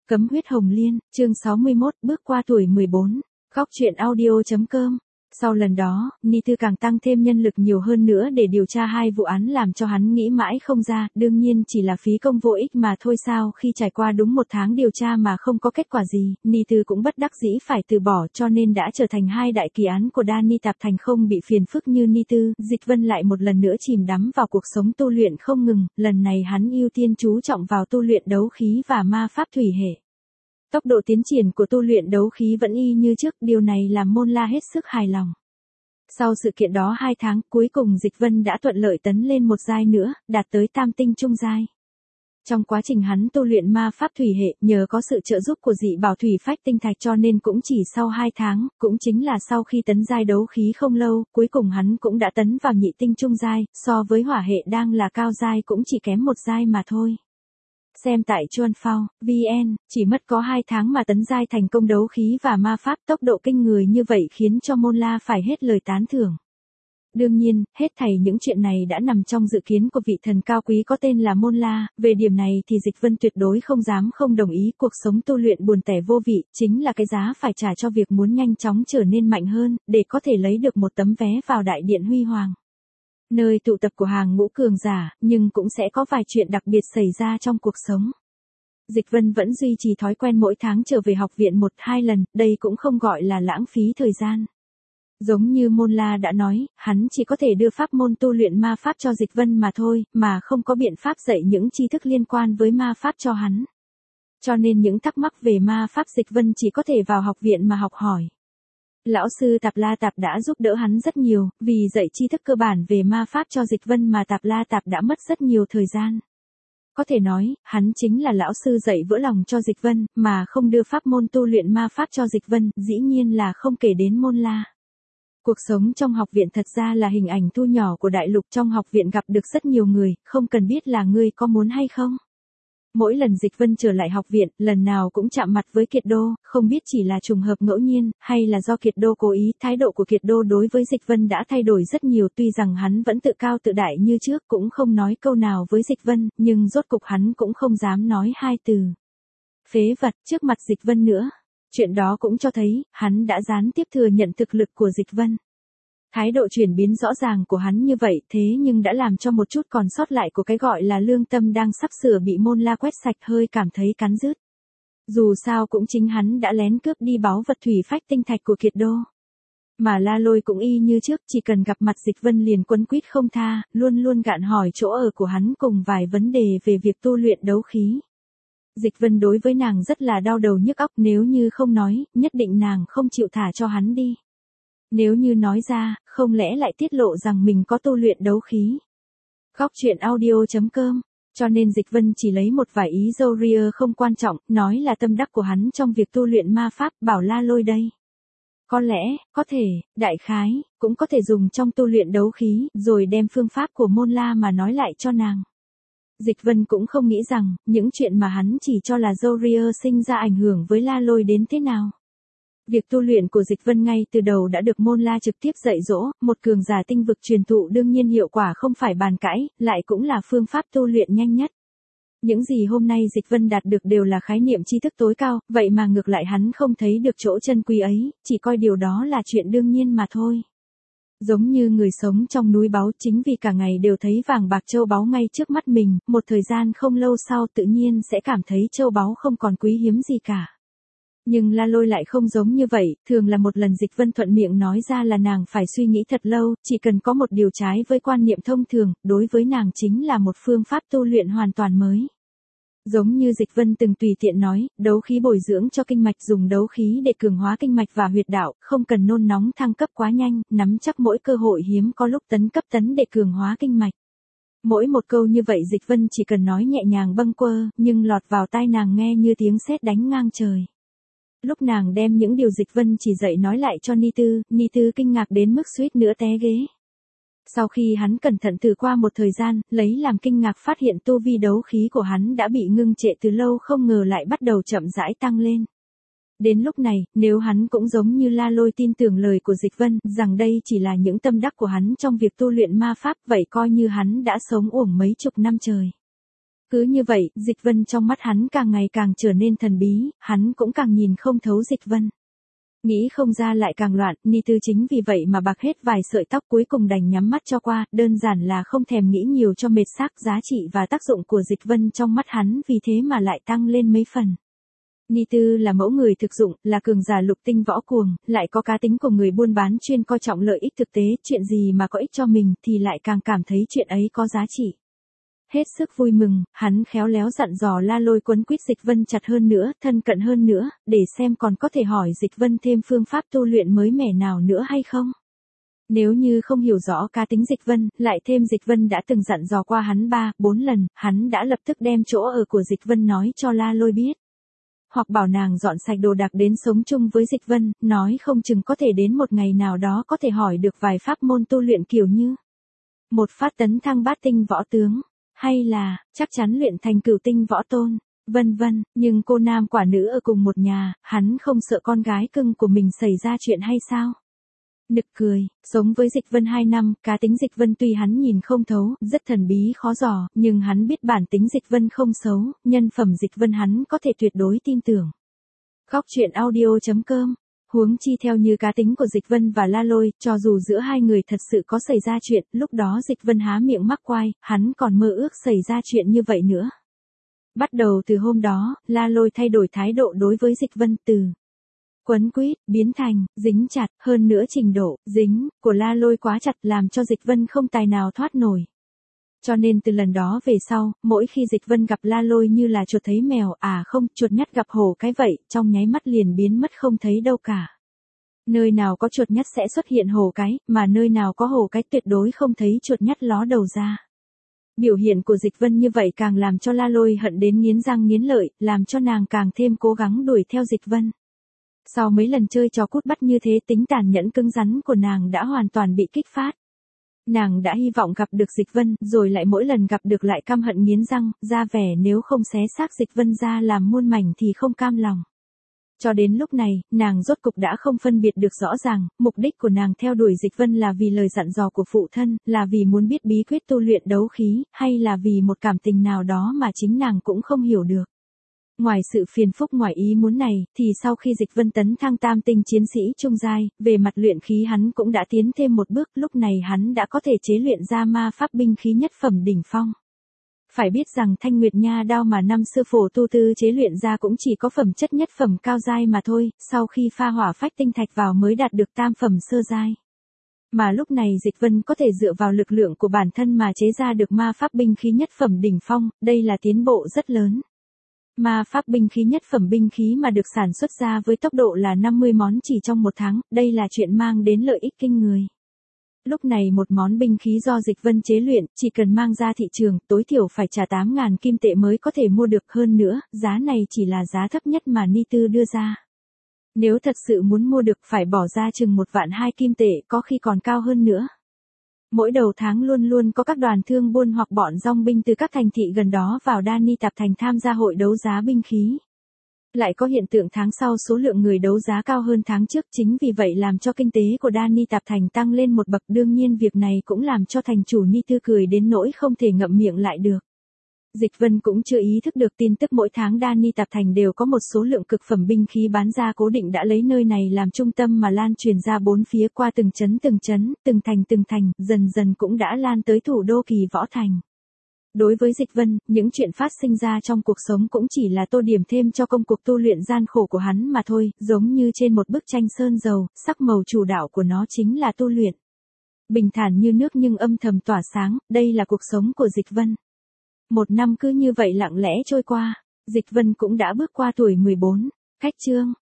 Cấm huyết hồng liên, chương 61, bước qua tuổi 14. Khóc chuyện audio.com. Sau lần đó, Ni Tư càng tăng thêm nhân lực nhiều hơn nữa để điều tra hai vụ án làm cho hắn nghĩ mãi không ra, đương nhiên chỉ là phí công vô ích mà thôi sao. Khi trải qua đúng 1 tháng điều tra mà không có kết quả gì, Ni Tư cũng bất đắc dĩ phải từ bỏ, cho nên đã trở thành hai đại kỳ án của Đa Ni Tạp Thành không bị phiền phức như Ni Tư. Dịch Vân lại một lần nữa chìm đắm vào cuộc sống tu luyện không ngừng, lần này hắn ưu tiên chú trọng vào tu luyện đấu khí và ma pháp thủy hệ. Tốc độ tiến triển của tu luyện đấu khí vẫn y như trước, điều này làm Môn La hết sức hài lòng. Sau sự kiện đó 2 tháng, cuối cùng Dịch Vân đã thuận lợi tấn lên một giai nữa, đạt tới tam tinh trung giai. Trong quá trình hắn tu luyện ma pháp thủy hệ, nhờ có sự trợ giúp của dị bảo thủy phách tinh thạch cho nên cũng chỉ sau 2 tháng, cũng chính là sau khi tấn giai đấu khí không lâu, cuối cùng hắn cũng đã tấn vào nhị tinh trung giai, so với hỏa hệ đang là cao giai cũng chỉ kém 1 giai mà thôi. Xem tại Chuan Phao, VN, chỉ mất có 2 tháng mà tấn giai thành công đấu khí và ma pháp, tốc độ kinh người như vậy khiến cho Môn La phải hết lời tán thưởng. Đương nhiên, hết thảy những chuyện này đã nằm trong dự kiến của vị thần cao quý có tên là Môn La, về điểm này thì Dịch Vân tuyệt đối không dám không đồng ý, cuộc sống tu luyện buồn tẻ vô vị, chính là cái giá phải trả cho việc muốn nhanh chóng trở nên mạnh hơn, để có thể lấy được một tấm vé vào đại điện huy hoàng. Nơi tụ tập của hàng ngũ cường giả, nhưng cũng sẽ có vài chuyện đặc biệt xảy ra trong cuộc sống. Dịch Vân vẫn duy trì thói quen mỗi tháng trở về học viện 1-2 lần, đây cũng không gọi là lãng phí thời gian. Giống như Môn La đã nói, hắn chỉ có thể đưa pháp môn tu luyện ma pháp cho Dịch Vân mà thôi, mà không có biện pháp dạy những tri thức liên quan với ma pháp cho hắn. Cho nên những thắc mắc về ma pháp Dịch Vân chỉ có thể vào học viện mà học hỏi. Lão sư Tạp La Tạp đã giúp đỡ hắn rất nhiều, vì dạy tri thức cơ bản về ma pháp cho Dịch Vân mà Tạp La Tạp đã mất rất nhiều thời gian. Có thể nói, hắn chính là lão sư dạy vỡ lòng cho Dịch Vân, mà không đưa pháp môn tu luyện ma pháp cho Dịch Vân, dĩ nhiên là không kể đến Môn La. Cuộc sống trong học viện thật ra là hình ảnh thu nhỏ của đại lục, trong học viện gặp được rất nhiều người, không cần biết là ngươi có muốn hay không. Mỗi lần Dịch Vân trở lại học viện, lần nào cũng chạm mặt với Kiệt Đô, không biết chỉ là trùng hợp ngẫu nhiên, hay là do Kiệt Đô cố ý, thái độ của Kiệt Đô đối với Dịch Vân đã thay đổi rất nhiều, tuy rằng hắn vẫn tự cao tự đại như trước, cũng không nói câu nào với Dịch Vân, nhưng rốt cục hắn cũng không dám nói 2 từ phế vật trước mặt Dịch Vân nữa. Chuyện đó cũng cho thấy, hắn đã gián tiếp thừa nhận thực lực của Dịch Vân. Thái độ chuyển biến rõ ràng của hắn như vậy thế nhưng đã làm cho một chút còn sót lại của cái gọi là lương tâm đang sắp sửa bị Môn La quét sạch hơi cảm thấy cắn rứt. Dù sao cũng chính hắn đã lén cướp đi báu vật thủy phách tinh thạch của Kiệt Đô. Mà La Lôi cũng y như trước, chỉ cần gặp mặt Dịch Vân liền quấn quýt không tha, luôn luôn gạn hỏi chỗ ở của hắn cùng vài vấn đề về việc tu luyện đấu khí. Dịch Vân đối với nàng rất là đau đầu nhức óc, nếu như không nói, nhất định nàng không chịu thả cho hắn đi. Nếu như nói ra, không lẽ lại tiết lộ rằng mình có tu luyện đấu khí. Khóc chuyện audio.com. Cho nên Dịch Vân chỉ lấy một vài ý Zoria không quan trọng, nói là tâm đắc của hắn trong việc tu luyện ma pháp, bảo La Lôi đây. Có lẽ, có thể, đại khái, cũng có thể dùng trong tu luyện đấu khí, rồi đem phương pháp của Môn La mà nói lại cho nàng. Dịch Vân cũng không nghĩ rằng, những chuyện mà hắn chỉ cho là Zoria sinh ra ảnh hưởng với La Lôi đến thế nào. Việc tu luyện của Dịch Vân ngay từ đầu đã được Môn La trực tiếp dạy dỗ, một cường giả tinh vực truyền thụ đương nhiên hiệu quả không phải bàn cãi, lại cũng là phương pháp tu luyện nhanh nhất. Những gì hôm nay Dịch Vân đạt được đều là khái niệm tri thức tối cao, vậy mà ngược lại hắn không thấy được chỗ chân quý ấy, chỉ coi điều đó là chuyện đương nhiên mà thôi. Giống như người sống trong núi báu, chính vì cả ngày đều thấy vàng bạc châu báu ngay trước mắt mình, một thời gian không lâu sau tự nhiên sẽ cảm thấy châu báu không còn quý hiếm gì cả. Nhưng La Lôi lại không giống như vậy, thường là một lần Dịch Vân thuận miệng nói ra là nàng phải suy nghĩ thật lâu, chỉ cần có một điều trái với quan niệm thông thường, đối với nàng chính là một phương pháp tu luyện hoàn toàn mới. Giống như Dịch Vân từng tùy tiện nói, đấu khí bồi dưỡng cho kinh mạch, dùng đấu khí để cường hóa kinh mạch và huyệt đạo, không cần nôn nóng thăng cấp quá nhanh, nắm chắc mỗi cơ hội hiếm có lúc tấn cấp để cường hóa kinh mạch. Mỗi một câu như vậy Dịch Vân chỉ cần nói nhẹ nhàng bâng quơ, nhưng lọt vào tai nàng nghe như tiếng sét đánh ngang trời. Lúc nàng đem những điều Dịch Vân chỉ dạy nói lại cho Ni Tư kinh ngạc đến mức suýt nữa té ghế. Sau khi hắn cẩn thận thử qua một thời gian, lấy làm kinh ngạc phát hiện tu vi đấu khí của hắn đã bị ngưng trệ từ lâu, không ngờ lại bắt đầu chậm rãi tăng lên. Đến lúc này, nếu hắn cũng giống như La Lôi tin tưởng lời của Dịch Vân, rằng đây chỉ là những tâm đắc của hắn trong việc tu luyện ma pháp, vậy coi như hắn đã sống uổng mấy chục năm trời. Cứ như vậy, Dịch Vân trong mắt hắn càng ngày càng trở nên thần bí, hắn cũng càng nhìn không thấu Dịch Vân. Nghĩ không ra lại càng loạn, Ni Tư chính vì vậy mà bạc hết vài sợi tóc cuối cùng đành nhắm mắt cho qua, đơn giản là không thèm nghĩ nhiều cho mệt xác giá trị và tác dụng của Dịch Vân trong mắt hắn vì thế mà lại tăng lên mấy phần. Ni Tư là mẫu người thực dụng, là cường giả lục tinh võ cuồng, lại có cá tính của người buôn bán chuyên coi trọng lợi ích thực tế, chuyện gì mà có ích cho mình thì lại càng cảm thấy chuyện ấy có giá trị. Hết sức vui mừng, hắn khéo léo dặn dò La Lôi quấn quýt Dịch Vân chặt hơn nữa, thân cận hơn nữa, để xem còn có thể hỏi Dịch Vân thêm phương pháp tu luyện mới mẻ nào nữa hay không. Nếu như không hiểu rõ cá tính Dịch Vân, lại thêm Dịch Vân đã từng dặn dò qua hắn 3-4 lần, hắn đã lập tức đem chỗ ở của Dịch Vân nói cho La Lôi biết. Hoặc bảo nàng dọn sạch đồ đạc đến sống chung với Dịch Vân, nói không chừng có thể đến một ngày nào đó có thể hỏi được vài pháp môn tu luyện kiểu như một phát tấn thăng bát tinh võ tướng, hay là chắc chắn luyện thành cửu tinh võ tôn, vân vân. Nhưng cô nam quả nữ ở cùng một nhà, hắn không sợ con gái cưng của mình xảy ra chuyện hay sao? Nực cười, sống với Dịch Vân 2 năm, cá tính Dịch Vân tuy hắn nhìn không thấu, rất thần bí khó dò, nhưng hắn biết bản tính Dịch Vân không xấu, nhân phẩm Dịch Vân hắn có thể tuyệt đối tin tưởng. Góc truyện audio.com. Huống chi theo như cá tính của Dịch Vân và La Lôi, cho dù giữa hai người thật sự có xảy ra chuyện, lúc đó Dịch Vân há miệng mắc quai, hắn còn mơ ước xảy ra chuyện như vậy nữa. Bắt đầu từ hôm đó, La Lôi thay đổi thái độ đối với Dịch Vân từ quấn quýt, biến thành, dính chặt, hơn nữa trình độ, dính, của La Lôi quá chặt làm cho Dịch Vân không tài nào thoát nổi. Cho nên từ lần đó về sau, mỗi khi Dịch Vân gặp La Lôi như là chuột thấy mèo, không, chuột nhắt gặp hổ cái vậy, trong nháy mắt liền biến mất không thấy đâu cả. Nơi nào có chuột nhắt sẽ xuất hiện hổ cái, mà nơi nào có hổ cái tuyệt đối không thấy chuột nhắt ló đầu ra. Biểu hiện của Dịch Vân như vậy càng làm cho La Lôi hận đến nghiến răng nghiến lợi, làm cho nàng càng thêm cố gắng đuổi theo Dịch Vân. Sau mấy lần chơi trò cút bắt như thế, tính tàn nhẫn cứng rắn của nàng đã hoàn toàn bị kích phát. Nàng đã hy vọng gặp được Dịch Vân, rồi lại mỗi lần gặp được lại căm hận nghiến răng, ra vẻ nếu không xé xác Dịch Vân ra làm muôn mảnh thì không cam lòng. Cho đến lúc này, nàng rốt cục đã không phân biệt được rõ ràng, mục đích của nàng theo đuổi Dịch Vân là vì lời dặn dò của phụ thân, là vì muốn biết bí quyết tu luyện đấu khí, hay là vì một cảm tình nào đó mà chính nàng cũng không hiểu được. Ngoài sự phiền phức ngoài ý muốn này, thì sau khi Dịch Vân tấn thăng tam tinh chiến sĩ trung giai, về mặt luyện khí hắn cũng đã tiến thêm một bước, lúc này hắn đã có thể chế luyện ra ma pháp binh khí nhất phẩm đỉnh phong. Phải biết rằng Thanh Nguyệt Nha đao mà năm xưa phổ tu tư chế luyện ra cũng chỉ có phẩm chất nhất phẩm cao giai mà thôi, sau khi pha hỏa phách tinh thạch vào mới đạt được tam phẩm sơ giai. Mà lúc này Dịch Vân có thể dựa vào lực lượng của bản thân mà chế ra được ma pháp binh khí nhất phẩm đỉnh phong, đây là tiến bộ rất lớn. Ma pháp binh khí nhất phẩm binh khí mà được sản xuất ra với tốc độ là 50 món chỉ trong một tháng, đây là chuyện mang đến lợi ích kinh người. Lúc này một món binh khí do Dịch Vân chế luyện, chỉ cần mang ra thị trường, tối thiểu phải trả 8.000 kim tệ mới có thể mua được, hơn nữa, giá này chỉ là giá thấp nhất mà Ni Tư đưa ra. Nếu thật sự muốn mua được phải bỏ ra chừng 1.200.000 kim tệ, có khi còn cao hơn nữa. Mỗi đầu tháng luôn luôn có các đoàn thương buôn hoặc bọn dòng binh từ các thành thị gần đó vào Đa Ni Tạp Thành tham gia hội đấu giá binh khí. Lại có hiện tượng tháng sau số lượng người đấu giá cao hơn tháng trước, chính vì vậy làm cho kinh tế của Đa Ni Tạp Thành tăng lên một bậc, đương nhiên việc này cũng làm cho thành chủ Ni Tư cười đến nỗi không thể ngậm miệng lại được. Dịch Vân cũng chưa ý thức được tin tức mỗi tháng Đa Ni Tạp Thành đều có một số lượng cực phẩm binh khí bán ra cố định đã lấy nơi này làm trung tâm mà lan truyền ra bốn phía qua từng trấn, từng thành, dần dần cũng đã lan tới thủ đô Kỳ Võ Thành. Đối với Dịch Vân, những chuyện phát sinh ra trong cuộc sống cũng chỉ là tô điểm thêm cho công cuộc tu luyện gian khổ của hắn mà thôi, giống như trên một bức tranh sơn dầu, sắc màu chủ đạo của nó chính là tu luyện. Bình thản như nước nhưng âm thầm tỏa sáng, đây là cuộc sống của Dịch Vân. Một năm cứ như vậy lặng lẽ trôi qua, Dịch Vân cũng đã bước qua tuổi 14. Cách chương